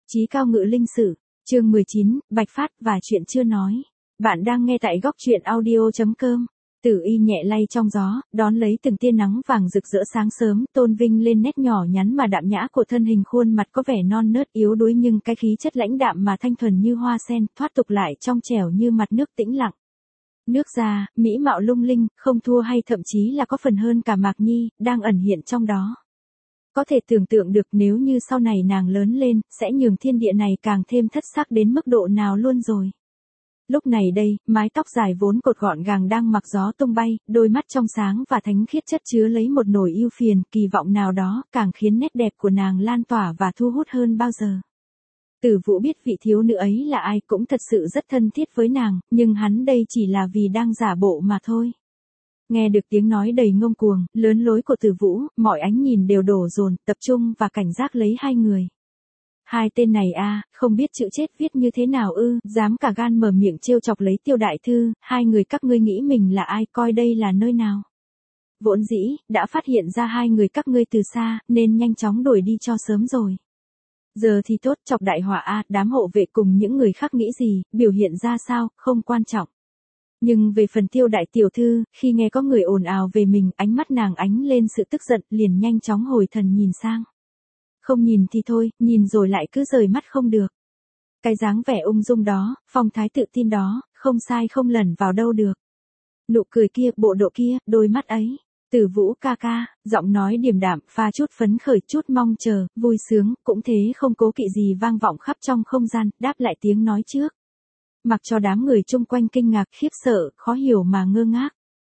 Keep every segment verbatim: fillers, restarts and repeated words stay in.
Chí cao ngự linh sử, chương mười chín, Bạch Phát và chuyện chưa nói. Bạn đang nghe tại góc truyện audio.com. Tử y nhẹ lay trong gió, đón lấy từng tia nắng vàng rực rỡ sáng sớm, tôn vinh lên nét nhỏ nhắn mà đạm nhã của thân hình, khuôn mặt có vẻ non nớt yếu đuối nhưng cái khí chất lãnh đạm mà thanh thuần như hoa sen, thoát tục lại trong trẻo như mặt nước tĩnh lặng. Nước da, mỹ mạo lung linh, không thua hay thậm chí là có phần hơn cả Mạc Nhi, đang ẩn hiện trong đó. Có thể tưởng tượng được nếu như sau này nàng lớn lên, sẽ nhường thiên địa này càng thêm thất sắc đến mức độ nào luôn rồi. Lúc này đây, mái tóc dài vốn cột gọn gàng đang mặc gió tung bay, đôi mắt trong sáng và thánh khiết chất chứa lấy một nỗi ưu phiền, kỳ vọng nào đó, càng khiến nét đẹp của nàng lan tỏa và thu hút hơn bao giờ. Tử Vũ biết vị thiếu nữ ấy là ai, cũng thật sự rất thân thiết với nàng, nhưng hắn đây chỉ là vì đang giả bộ mà thôi. Nghe được tiếng nói đầy ngông cuồng, lớn lối của Tử Vũ, mọi ánh nhìn đều đổ dồn, tập trung và cảnh giác lấy hai người. Hai tên này a, không biết chữ chết viết như thế nào ư, dám cả gan mở miệng trêu chọc lấy Tiêu đại thư, hai người các ngươi nghĩ mình là ai, coi đây là nơi nào. Vốn dĩ, đã phát hiện ra hai người các ngươi từ xa, nên nhanh chóng đuổi đi cho sớm rồi. Giờ thì tốt, chọc đại họa a, đám hộ vệ cùng những người khác nghĩ gì, biểu hiện ra sao, không quan trọng. Nhưng về phần Tiêu đại tiểu thư, khi nghe có người ồn ào về mình, ánh mắt nàng ánh lên sự tức giận, liền nhanh chóng hồi thần nhìn sang. Không nhìn thì thôi, nhìn rồi lại cứ rời mắt không được. Cái dáng vẻ ung dung đó, phong thái tự tin đó, không sai không lẩn vào đâu được. Nụ cười kia, bộ độ kia, đôi mắt ấy. Tử Vũ ca ca, giọng nói điềm đạm, pha chút phấn khởi, chút mong chờ, vui sướng, cũng thế không cố kỵ gì vang vọng khắp trong không gian, đáp lại tiếng nói trước. Mặc cho đám người chung quanh kinh ngạc, khiếp sợ, khó hiểu mà ngơ ngác.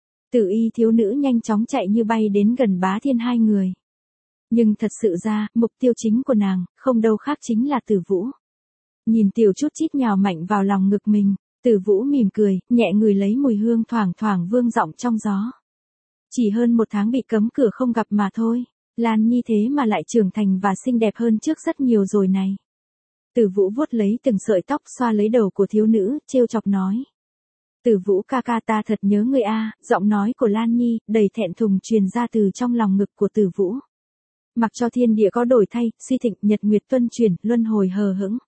Tử y thiếu nữ nhanh chóng chạy như bay đến gần Bá Thiên hai người. Nhưng thật sự ra, mục tiêu chính của nàng, không đâu khác chính là Tử Vũ. Nhìn tiểu chút chít nhào mạnh vào lòng ngực mình, Tử Vũ mỉm cười, nhẹ người lấy mùi hương thoảng thoảng vương vọng trong gió. Chỉ hơn một tháng bị cấm cửa không gặp mà thôi, Lan Nhi thế mà lại trưởng thành và xinh đẹp hơn trước rất nhiều rồi này. Tử Vũ vuốt lấy từng sợi tóc, xoa lấy đầu của thiếu nữ, trêu chọc nói. Tử Vũ ca ca, ta thật nhớ ngươi a, giọng nói của Lan Nhi, đầy thẹn thùng truyền ra từ trong lòng ngực của Tử Vũ. Mặc cho thiên địa có đổi thay, suy thịnh, nhật nguyệt tuân chuyển, luân hồi hờ hững.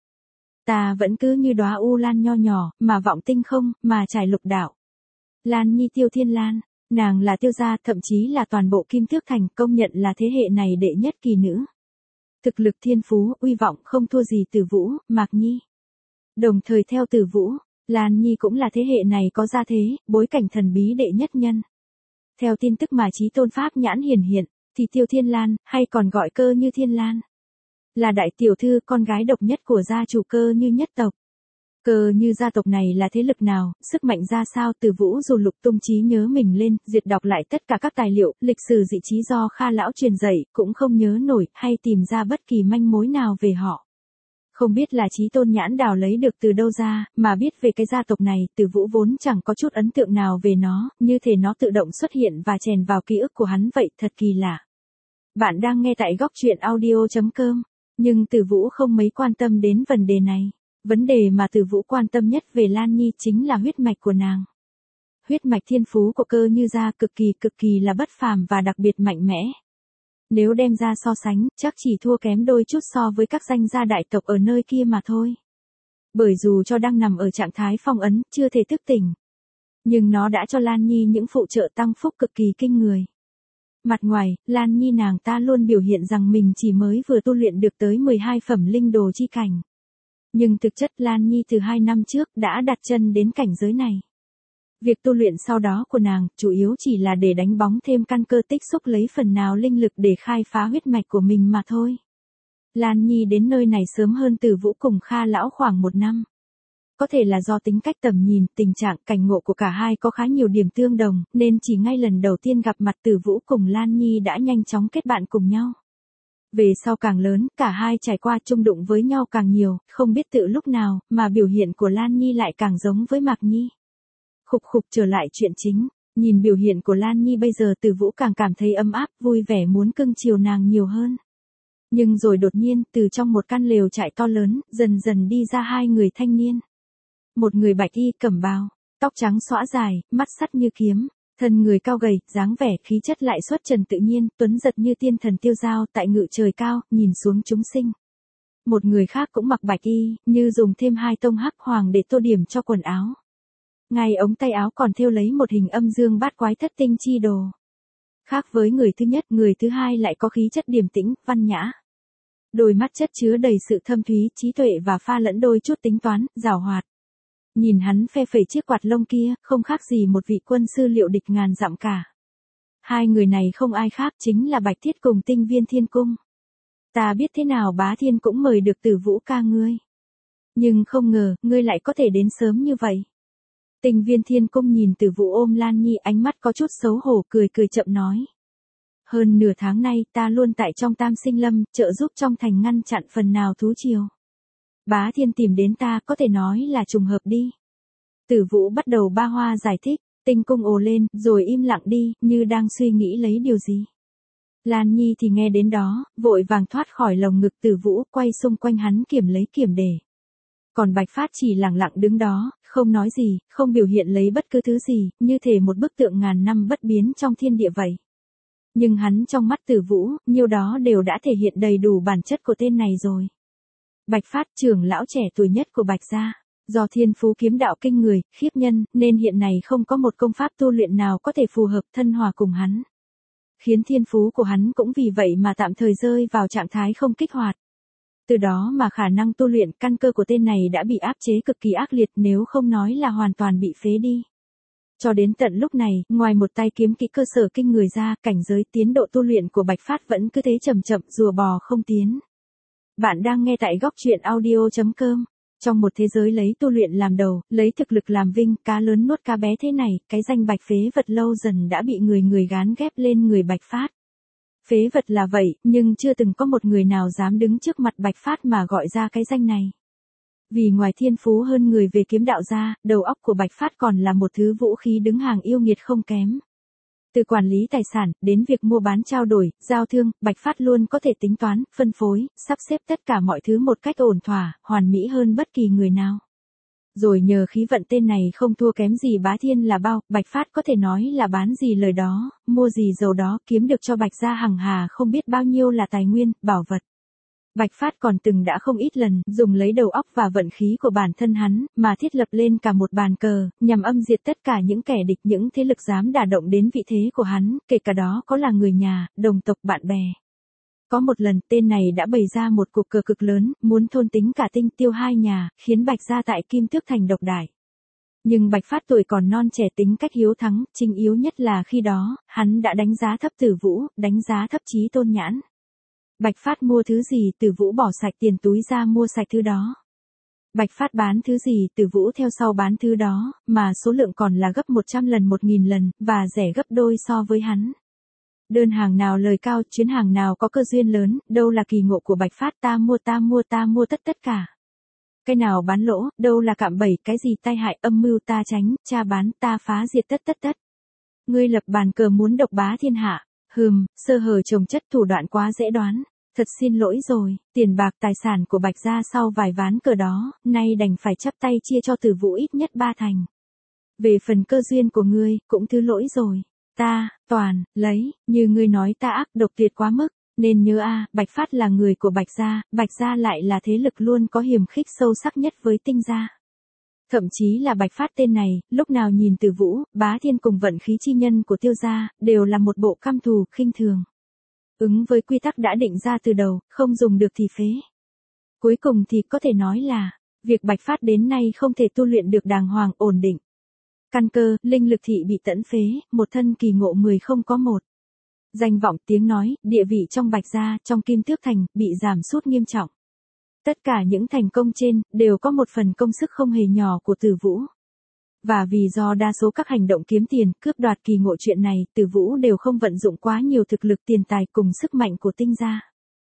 Ta vẫn cứ như đóa u lan nho nhỏ, mà vọng tinh không, mà trải lục đạo. Lan Nhi Tiêu Thiên Lan, nàng là Tiêu gia, thậm chí là toàn bộ Kim Tước Thành công nhận là thế hệ này đệ nhất kỳ nữ. Thực lực thiên phú, uy vọng không thua gì Tử Vũ, Mạc Nhi. Đồng thời theo Tử Vũ, Lan Nhi cũng là thế hệ này có gia thế, bối cảnh thần bí đệ nhất nhân. Theo tin tức mà Chí Tôn Pháp nhãn hiển hiện, thì Tiêu Thiên Lan, hay còn gọi Cơ Như Thiên Lan, là đại tiểu thư, con gái độc nhất của gia chủ Cơ Như nhất tộc. Cơ Như gia tộc này là thế lực nào, sức mạnh ra sao, Tử Vũ dù lục tung trí nhớ mình lên, duyệt đọc lại tất cả các tài liệu, lịch sử dị trí do Kha lão truyền dạy, cũng không nhớ nổi, hay tìm ra bất kỳ manh mối nào về họ. Không biết là Chí Tôn nhãn đào lấy được từ đâu ra, mà biết về cái gia tộc này, Tử Vũ vốn chẳng có chút ấn tượng nào về nó, như thể nó tự động xuất hiện và chèn vào ký ức của hắn vậy, thật kỳ lạ. Bạn đang nghe tại góc truyện audio.com, nhưng Tử Vũ không mấy quan tâm đến vấn đề này. Vấn đề mà Tử Vũ quan tâm nhất về Lan Nhi chính là huyết mạch của nàng. Huyết mạch thiên phú của Cơ Như gia cực kỳ cực kỳ là bất phàm và đặc biệt mạnh mẽ. Nếu đem ra so sánh, chắc chỉ thua kém đôi chút so với các danh gia đại tộc ở nơi kia mà thôi. Bởi dù cho đang nằm ở trạng thái phong ấn, chưa thể thức tỉnh, nhưng nó đã cho Lan Nhi những phụ trợ tăng phúc cực kỳ kinh người. Mặt ngoài, Lan Nhi nàng ta luôn biểu hiện rằng mình chỉ mới vừa tu luyện được tới mười hai phẩm linh đồ chi cảnh. Nhưng thực chất Lan Nhi từ hai năm trước đã đặt chân đến cảnh giới này. Việc tu luyện sau đó của nàng, chủ yếu chỉ là để đánh bóng thêm căn cơ, tích xúc lấy phần nào linh lực để khai phá huyết mạch của mình mà thôi. Lan Nhi đến nơi này sớm hơn Tử Vũ cùng Kha lão khoảng một năm. Có thể là do tính cách tầm nhìn, tình trạng, cảnh ngộ của cả hai có khá nhiều điểm tương đồng, nên chỉ ngay lần đầu tiên gặp mặt Tử Vũ cùng Lan Nhi đã nhanh chóng kết bạn cùng nhau. Về sau càng lớn, cả hai trải qua chung đụng với nhau càng nhiều, không biết tự lúc nào, mà biểu hiện của Lan Nhi lại càng giống với Mạc Nhi. Khục khục trở lại chuyện chính, nhìn biểu hiện của Lan Nhi bây giờ, Tử Vũ càng cảm thấy ấm áp, vui vẻ muốn cưng chiều nàng nhiều hơn. Nhưng rồi đột nhiên, từ trong một căn lều trại to lớn, dần dần đi ra hai người thanh niên. Một người bạch y cẩm bào, tóc trắng xõa dài, mắt sắt như kiếm, thân người cao gầy, dáng vẻ khí chất lại xuất trần tự nhiên, tuấn giật như tiên thần tiêu dao tại ngự trời cao, nhìn xuống chúng sinh. Một người khác cũng mặc bạch y, như dùng thêm hai tông hắc hoàng để tô điểm cho quần áo. Ngay ống tay áo còn thêu lấy một hình âm dương bát quái thất tinh chi đồ. Khác với người thứ nhất, người thứ hai lại có khí chất điềm tĩnh, văn nhã. Đôi mắt chất chứa đầy sự thâm thúy, trí tuệ và pha lẫn đôi chút tính toán, giảo hoạt. Nhìn hắn phe phẩy chiếc quạt lông kia, không khác gì một vị quân sư liệu địch ngàn dặm cả. Hai người này không ai khác chính là Bạch Thiết cùng Tinh Viên Thiên Cung. Ta biết thế nào Bá Thiên cũng mời được Tử Vũ ca ngươi. Nhưng không ngờ, ngươi lại có thể đến sớm như vậy. Tinh Viên Thiên Cung nhìn Tử Vũ ôm Lan Nhi, ánh mắt có chút xấu hổ, cười cười chậm nói. Hơn nửa tháng nay ta luôn tại trong Tam Sinh Lâm, trợ giúp trong thành ngăn chặn phần nào thú triều. Bá Thiên tìm đến ta có thể nói là trùng hợp đi. Tử Vũ bắt đầu ba hoa giải thích, Tinh Cung ồ lên, rồi im lặng đi, như đang suy nghĩ lấy điều gì. Lan Nhi thì nghe đến đó, vội vàng thoát khỏi lồng ngực Tử Vũ, quay xung quanh hắn kiểm lấy kiểm đề. Còn Bạch Phát chỉ lặng lặng đứng đó, không nói gì, không biểu hiện lấy bất cứ thứ gì, như thể một bức tượng ngàn năm bất biến trong thiên địa vậy. Nhưng hắn trong mắt Tử Vũ, nhiêu đó đều đã thể hiện đầy đủ bản chất của tên này rồi. Bạch Phát, trưởng lão trẻ tuổi nhất của Bạch gia, do thiên phú kiếm đạo kinh người, khiếp nhân, nên hiện này không có một công pháp tu luyện nào có thể phù hợp thân hòa cùng hắn. Khiến thiên phú của hắn cũng vì vậy mà tạm thời rơi vào trạng thái không kích hoạt. Từ đó mà khả năng tu luyện, căn cơ của tên này đã bị áp chế cực kỳ ác liệt, nếu không nói là hoàn toàn bị phế đi. Cho đến tận lúc này, ngoài một tay kiếm kỹ cơ sở kinh người ra, cảnh giới tiến độ tu luyện của Bạch Phát vẫn cứ thế chậm chậm, rùa bò không tiến. Bạn đang nghe tại góc truyện audio chấm com. Trong một thế giới lấy tu luyện làm đầu, lấy thực lực làm vinh, cá lớn nuốt cá bé thế này, cái danh Bạch phế vật lâu dần đã bị người người gán ghép lên người Bạch Phát. Phế vật là vậy, nhưng chưa từng có một người nào dám đứng trước mặt Bạch Phát mà gọi ra cái danh này. Vì ngoài thiên phú hơn người về kiếm đạo ra, đầu óc của Bạch Phát còn là một thứ vũ khí đứng hàng yêu nghiệt không kém. Từ quản lý tài sản, đến việc mua bán trao đổi, giao thương, Bạch Phát luôn có thể tính toán, phân phối, sắp xếp tất cả mọi thứ một cách ổn thỏa, hoàn mỹ hơn bất kỳ người nào. Rồi nhờ khí vận tên này không thua kém gì Bá Thiên là bao, Bạch Phát có thể nói là bán gì lời đó, mua gì giàu đó, kiếm được cho Bạch gia hằng hà không biết bao nhiêu là tài nguyên, bảo vật. Bạch Phát còn từng đã không ít lần, dùng lấy đầu óc và vận khí của bản thân hắn, mà thiết lập lên cả một bàn cờ, nhằm âm diệt tất cả những kẻ địch, những thế lực dám đả động đến vị thế của hắn, kể cả đó có là người nhà, đồng tộc, bạn bè. Có một lần, tên này đã bày ra một cuộc cờ cực lớn, muốn thôn tính cả Tinh Tiêu hai nhà, khiến Bạch gia tại Kim Tước Thành độc đại. Nhưng Bạch Phát tuổi còn non trẻ, tính cách hiếu thắng, chính yếu nhất là khi đó, hắn đã đánh giá thấp Tử Vũ, đánh giá thấp Chí Tôn Nhãn. Bạch Phát mua thứ gì, Tử Vũ bỏ sạch tiền túi ra mua sạch thứ đó. Bạch Phát bán thứ gì, Tử Vũ theo sau bán thứ đó, mà số lượng còn là gấp một trăm lần một nghìn lần, và rẻ gấp đôi so với hắn. Đơn hàng nào lời cao, chuyến hàng nào có cơ duyên lớn, đâu là kỳ ngộ của Bạch Phát, ta mua ta mua ta mua tất tất cả. Cái nào bán lỗ, đâu là cạm bẫy, cái gì tai hại âm mưu ta tránh, cha bán ta phá diệt tất tất tất. Ngươi lập bàn cờ muốn độc bá thiên hạ. Hừm, sơ hở chồng chất, thủ đoạn quá dễ đoán. Thật xin lỗi rồi, tiền bạc tài sản của Bạch gia sau vài ván cờ đó, nay đành phải chắp tay chia cho Tử Vũ ít nhất ba thành. Về phần cơ duyên của ngươi, cũng thứ lỗi rồi. Ta, toàn, lấy, như ngươi nói ta ác độc tuyệt quá mức, nên nhớ a, Bạch Phát là người của Bạch gia, Bạch gia lại là thế lực luôn có hiềm khích sâu sắc nhất với Tinh gia. Thậm chí là Bạch Phát tên này, lúc nào nhìn Tử Vũ, Bá Thiên cùng vận khí chi nhân của Tiêu gia, đều là một bộ căm thù, khinh thường. Ứng với quy tắc đã định ra từ đầu, không dùng được thì phế. Cuối cùng thì có thể nói là, việc Bạch Phát đến nay không thể tu luyện được đàng hoàng, ổn định. Căn cơ, linh lực thị bị tẫn phế, một thân kỳ ngộ mười không có một. Danh vọng, tiếng nói, địa vị trong Bạch gia, trong Kim Tước Thành, bị giảm sút nghiêm trọng. Tất cả những thành công trên, đều có một phần công sức không hề nhỏ của Tử Vũ. Và vì do đa số các hành động kiếm tiền, cướp đoạt kỳ ngộ chuyện này, Tử Vũ đều không vận dụng quá nhiều thực lực tiền tài cùng sức mạnh của Tinh gia.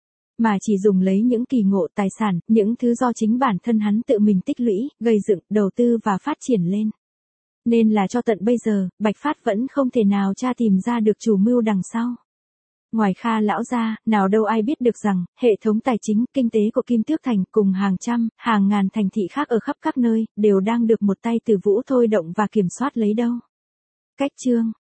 Mà chỉ dùng lấy những kỳ ngộ tài sản, những thứ do chính bản thân hắn tự mình tích lũy, gây dựng, đầu tư và phát triển lên. Nên là cho tận bây giờ, Bạch Phát vẫn không thể nào tra tìm ra được chủ mưu đằng sau. Ngoài Kha lão gia, nào đâu ai biết được rằng, hệ thống tài chính, kinh tế của Kim Tước Thành cùng hàng trăm, hàng ngàn thành thị khác ở khắp các nơi, đều đang được một tay Tử Vũ thôi động và kiểm soát lấy đâu. Cách chương